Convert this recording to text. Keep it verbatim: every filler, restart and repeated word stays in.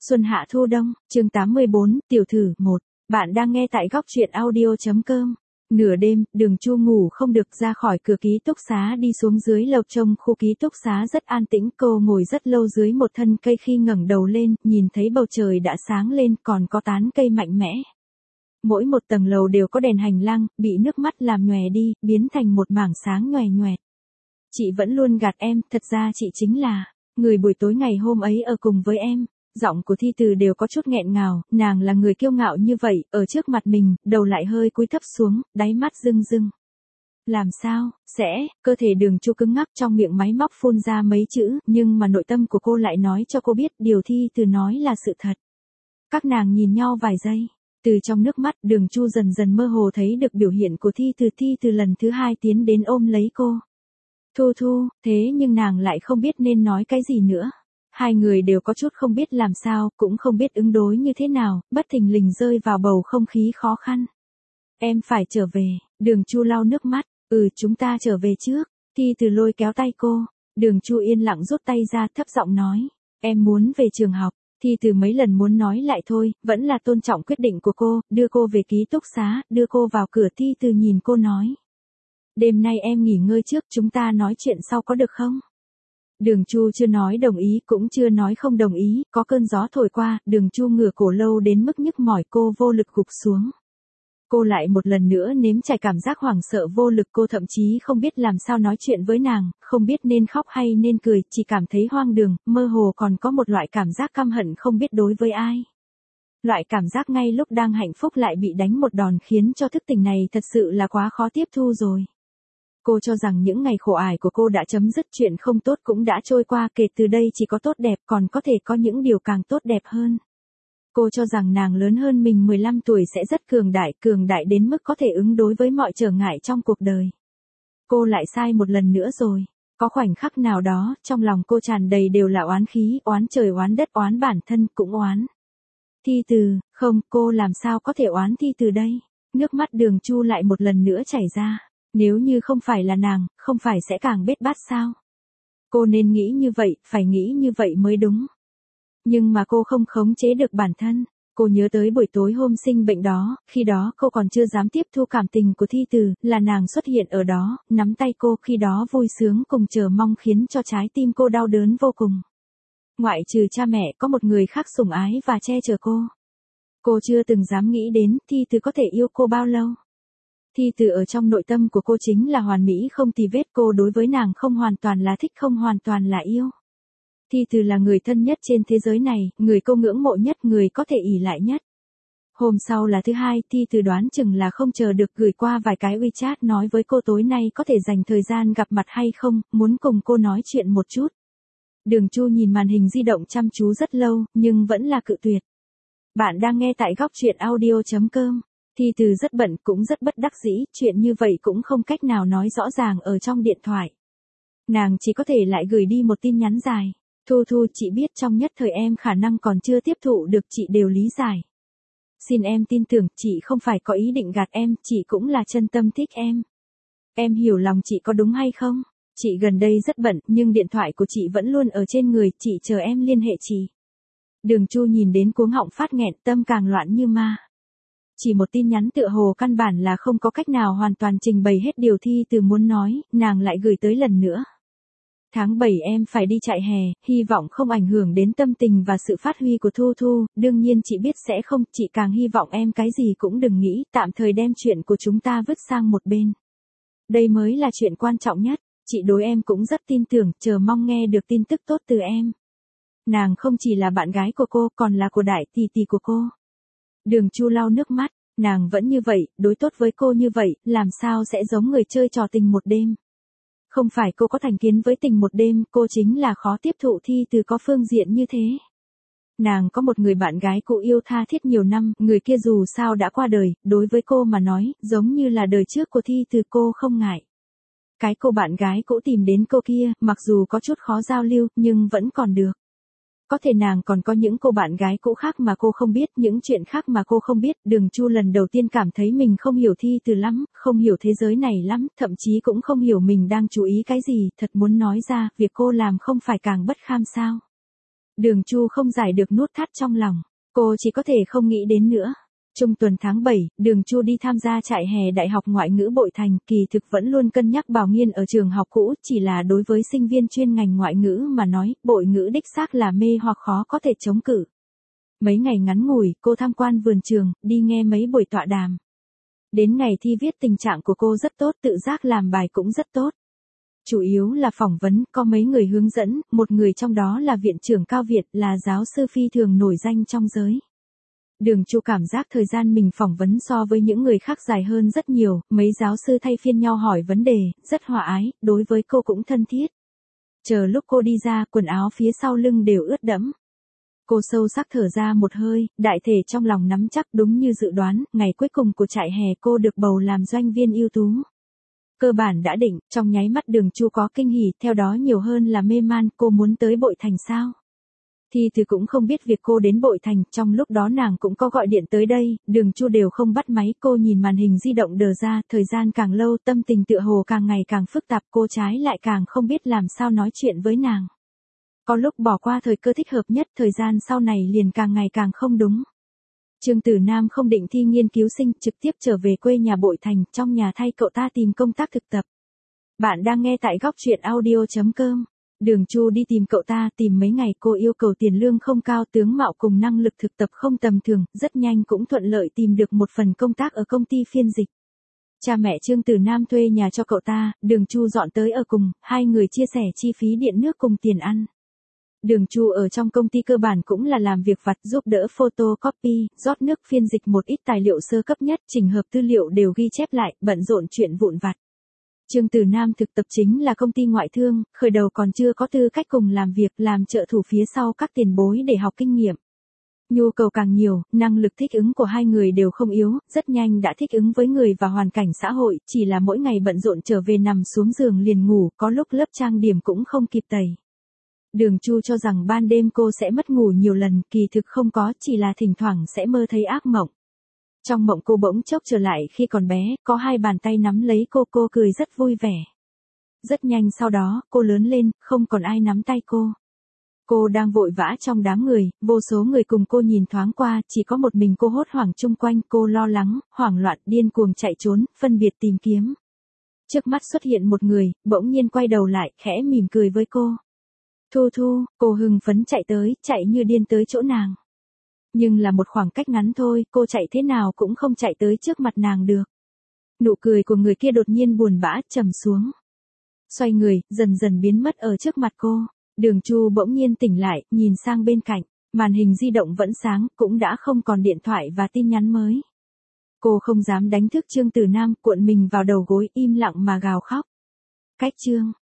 Xuân hạ thu đông, chương tám mươi bốn, tiểu thử, một. Bạn đang nghe tại góc truyện audio.com. Nửa đêm, Đường Chu ngủ không được, ra khỏi cửa ký túc xá đi xuống dưới lầu. Trông khu ký túc xá rất an tĩnh, cô ngồi rất lâu dưới một thân cây, khi ngẩng đầu lên, nhìn thấy bầu trời đã sáng lên, còn có tán cây mạnh mẽ. Mỗi một tầng lầu đều có đèn hành lang, bị nước mắt làm nhòe đi, biến thành một mảng sáng nhòe nhòe. Chị vẫn luôn gạt em, thật ra chị chính là người buổi tối ngày hôm ấy ở cùng với em. Giọng của Thi Từ đều có chút nghẹn ngào, nàng là người kiêu ngạo như vậy, ở trước mặt mình, đầu lại hơi cúi thấp xuống, đáy mắt rưng rưng. Làm sao, sẽ, cơ thể Đường Chu cứng ngắc, trong miệng máy móc phun ra mấy chữ, nhưng mà nội tâm của cô lại nói cho cô biết điều Thi Từ nói là sự thật. Các nàng nhìn nhau vài giây, từ trong nước mắt, Đường Chu dần dần mơ hồ thấy được biểu hiện của Thi Từ. Thi Từ lần thứ hai tiến đến ôm lấy cô. Thu Thu, thế nhưng nàng lại không biết nên nói cái gì nữa. Hai người đều có chút không biết làm sao, cũng không biết ứng đối như thế nào, bất thình lình rơi vào bầu không khí khó khăn. Em phải trở về, Đường Chu lau nước mắt, ừ chúng ta trở về trước. Thi Từ lôi kéo tay cô, Đường Chu yên lặng rút tay ra, thấp giọng nói, em muốn về trường học. Thi Từ mấy lần muốn nói lại thôi, vẫn là tôn trọng quyết định của cô, đưa cô về ký túc xá, đưa cô vào cửa. Thi Từ nhìn cô nói, đêm nay em nghỉ ngơi trước, chúng ta nói chuyện sau có được không? Đường Chu chưa nói đồng ý, cũng chưa nói không đồng ý, có cơn gió thổi qua, Đường Chu ngửa cổ lâu đến mức nhức mỏi, cô vô lực gục xuống. Cô lại một lần nữa nếm trải cảm giác hoảng sợ vô lực, cô thậm chí không biết làm sao nói chuyện với nàng, không biết nên khóc hay nên cười, chỉ cảm thấy hoang đường, mơ hồ còn có một loại cảm giác căm hận không biết đối với ai. Loại cảm giác ngay lúc đang hạnh phúc lại bị đánh một đòn, khiến cho thức tỉnh này thật sự là quá khó tiếp thu rồi. Cô cho rằng những ngày khổ ải của cô đã chấm dứt, chuyện không tốt cũng đã trôi qua, kể từ đây chỉ có tốt đẹp, còn có thể có những điều càng tốt đẹp hơn. Cô cho rằng nàng lớn hơn mình mười lăm tuổi sẽ rất cường đại, cường đại đến mức có thể ứng đối với mọi trở ngại trong cuộc đời. Cô lại sai một lần nữa rồi. Có khoảnh khắc nào đó, trong lòng cô tràn đầy đều là oán khí, oán trời oán đất, oán bản thân, cũng oán Thi Từ. Không, cô làm sao có thể oán Thi Từ đây? Nước mắt Đường Chu lại một lần nữa chảy ra. Nếu như không phải là nàng, không phải sẽ càng bết bát sao? Cô nên nghĩ như vậy, phải nghĩ như vậy mới đúng. Nhưng mà cô không khống chế được bản thân. Cô nhớ tới buổi tối hôm sinh bệnh đó, khi đó cô còn chưa dám tiếp thu cảm tình của Thi Từ, là nàng xuất hiện ở đó, nắm tay cô, khi đó vui sướng cùng chờ mong khiến cho trái tim cô đau đớn vô cùng. Ngoại trừ cha mẹ, có một người khác sủng ái và che chở cô. Cô chưa từng dám nghĩ đến Thi Từ có thể yêu cô bao lâu. Thi Từ ở trong nội tâm của cô chính là hoàn mỹ không tì vết, cô đối với nàng không hoàn toàn là thích, không hoàn toàn là yêu. Thi Từ là người thân nhất trên thế giới này, người cô ngưỡng mộ nhất, người có thể ỷ lại nhất. Hôm sau là thứ hai, Thi Từ đoán chừng là không chờ được gửi qua vài cái WeChat nói với cô tối nay có thể dành thời gian gặp mặt hay không, muốn cùng cô nói chuyện một chút. Đường Chu nhìn màn hình di động chăm chú rất lâu, nhưng vẫn là cự tuyệt. Bạn đang nghe tại góc truyện audio.com. Thi Từ rất bận, cũng rất bất đắc dĩ, chuyện như vậy cũng không cách nào nói rõ ràng ở trong điện thoại. Nàng chỉ có thể lại gửi đi một tin nhắn dài. Thu Thu, chị biết trong nhất thời em khả năng còn chưa tiếp thụ được, chị đều lý giải. Xin em tin tưởng, chị không phải có ý định gạt em, chị cũng là chân tâm thích em. Em hiểu lòng chị có đúng hay không? Chị gần đây rất bận, nhưng điện thoại của chị vẫn luôn ở trên người, chị chờ em liên hệ chị. Đường Chu nhìn đến cuống họng phát nghẹn, tâm càng loạn như ma. Chỉ một tin nhắn tựa hồ căn bản là không có cách nào hoàn toàn trình bày hết điều Thi Từ muốn nói, nàng lại gửi tới lần nữa. Tháng bảy em phải đi chạy hè, hy vọng không ảnh hưởng đến tâm tình và sự phát huy của Thu Thu, đương nhiên chị biết sẽ không, chị càng hy vọng em cái gì cũng đừng nghĩ, tạm thời đem chuyện của chúng ta vứt sang một bên. Đây mới là chuyện quan trọng nhất, chị đối em cũng rất tin tưởng, chờ mong nghe được tin tức tốt từ em. Nàng không chỉ là bạn gái của cô, còn là của đại tỷ tỷ của cô. Đường Chu lau nước mắt, nàng vẫn như vậy, đối tốt với cô như vậy, làm sao sẽ giống người chơi trò tình một đêm. Không phải cô có thành kiến với tình một đêm, cô chính là khó tiếp thụ Thi Từ có phương diện như thế. Nàng có một người bạn gái cũ yêu tha thiết nhiều năm, người kia dù sao đã qua đời, đối với cô mà nói, giống như là đời trước của Thi Từ, cô không ngại. Cái cô bạn gái cũ tìm đến cô kia, mặc dù có chút khó giao lưu, nhưng vẫn còn được. Có thể nàng còn có những cô bạn gái cũ khác mà cô không biết, những chuyện khác mà cô không biết. Đường Chu lần đầu tiên cảm thấy mình không hiểu Thi Từ lắm, không hiểu thế giới này lắm, thậm chí cũng không hiểu mình đang chú ý cái gì, thật muốn nói ra, việc cô làm không phải càng bất kham sao. Đường Chu không giải được nút thắt trong lòng, cô chỉ có thể không nghĩ đến nữa. Trung tuần tháng bảy, Đường Chu đi tham gia trại hè Đại học Ngoại ngữ Bội Thành, kỳ thực vẫn luôn cân nhắc Bảo Nghiên ở trường học cũ, chỉ là đối với sinh viên chuyên ngành ngoại ngữ mà nói, Bội ngữ đích xác là mê hoặc khó có thể chống cự. Mấy ngày ngắn ngủi, cô tham quan vườn trường, đi nghe mấy buổi tọa đàm. Đến ngày thi viết tình trạng của cô rất tốt, tự giác làm bài cũng rất tốt. Chủ yếu là phỏng vấn, có mấy người hướng dẫn, một người trong đó là viện trưởng Cao Việt, là giáo sư phi thường nổi danh trong giới. Đường Chu cảm giác thời gian mình phỏng vấn so với những người khác dài hơn rất nhiều, mấy giáo sư thay phiên nhau hỏi vấn đề, rất hòa ái, đối với cô cũng thân thiết. Chờ lúc cô đi ra, quần áo phía sau lưng đều ướt đẫm. Cô sâu sắc thở ra một hơi, đại thể trong lòng nắm chắc đúng như dự đoán, ngày cuối cùng của trại hè cô được bầu làm doanh viên ưu tú. Cơ bản đã định, trong nháy mắt Đường Chu có kinh hỉ, theo đó nhiều hơn là mê man, cô muốn tới Bội Thành sao? Thì từ cũng không biết việc cô đến Bội Thành, trong lúc đó nàng cũng có gọi điện tới đây, Đường Chu đều không bắt máy, cô nhìn màn hình di động đờ ra, thời gian càng lâu tâm tình tựa hồ càng ngày càng phức tạp, cô trái lại càng không biết làm sao nói chuyện với nàng. Có lúc bỏ qua thời cơ thích hợp nhất, thời gian sau này liền càng ngày càng không đúng. Trương Tử Nam không định thi nghiên cứu sinh, trực tiếp trở về quê nhà Bội Thành, trong nhà thay cậu ta tìm công tác thực tập. Bạn đang nghe tại góc truyện audio chấm com. Đường Chu đi tìm cậu ta, tìm mấy ngày, cô yêu cầu tiền lương không cao, tướng mạo cùng năng lực thực tập không tầm thường, rất nhanh cũng thuận lợi tìm được một phần công tác ở công ty phiên dịch. Cha mẹ Trương Tử Nam thuê nhà cho cậu ta, Đường Chu dọn tới ở cùng, hai người chia sẻ chi phí điện nước cùng tiền ăn. Đường Chu ở trong công ty cơ bản cũng là làm việc vặt, giúp đỡ photocopy, rót nước, phiên dịch một ít tài liệu sơ cấp nhất, chỉnh hợp tư liệu đều ghi chép lại, bận rộn chuyện vụn vặt. Trương Tử Nam thực tập chính là công ty ngoại thương, khởi đầu còn chưa có tư cách cùng làm việc, làm trợ thủ phía sau các tiền bối để học kinh nghiệm. Nhu cầu càng nhiều, năng lực thích ứng của hai người đều không yếu, rất nhanh đã thích ứng với người và hoàn cảnh xã hội, chỉ là mỗi ngày bận rộn trở về nằm xuống giường liền ngủ, có lúc lớp trang điểm cũng không kịp tẩy. Đường Chu cho rằng ban đêm cô sẽ mất ngủ nhiều lần, kỳ thực không có, chỉ là thỉnh thoảng sẽ mơ thấy ác mộng. Trong mộng cô bỗng chốc trở lại khi còn bé, có hai bàn tay nắm lấy cô, cô cười rất vui vẻ. Rất nhanh sau đó, cô lớn lên, không còn ai nắm tay cô. Cô đang vội vã trong đám người, vô số người cùng cô nhìn thoáng qua, chỉ có một mình cô hốt hoảng chung quanh, cô lo lắng, hoảng loạn, điên cuồng chạy trốn, phân biệt tìm kiếm. Trước mắt xuất hiện một người, bỗng nhiên quay đầu lại, khẽ mỉm cười với cô. Thu Thu, cô hưng phấn chạy tới, chạy như điên tới chỗ nàng. Nhưng là một khoảng cách ngắn thôi, cô chạy thế nào cũng không chạy tới trước mặt nàng được. Nụ cười của người kia đột nhiên buồn bã, trầm xuống. Xoay người, dần dần biến mất ở trước mặt cô. Đường Chu bỗng nhiên tỉnh lại, nhìn sang bên cạnh, màn hình di động vẫn sáng, cũng đã không còn điện thoại và tin nhắn mới. Cô không dám đánh thức Trương Tử Nam, cuộn mình vào đầu gối, im lặng mà gào khóc. Cách chương